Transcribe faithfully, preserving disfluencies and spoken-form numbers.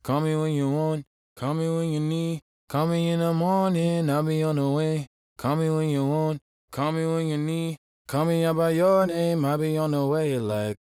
Call me when you want, call me when you need. Call me in the morning, I'll be on the way. Call me when you want, call me when you need. Call me out by your name, I'll be on the way. Like,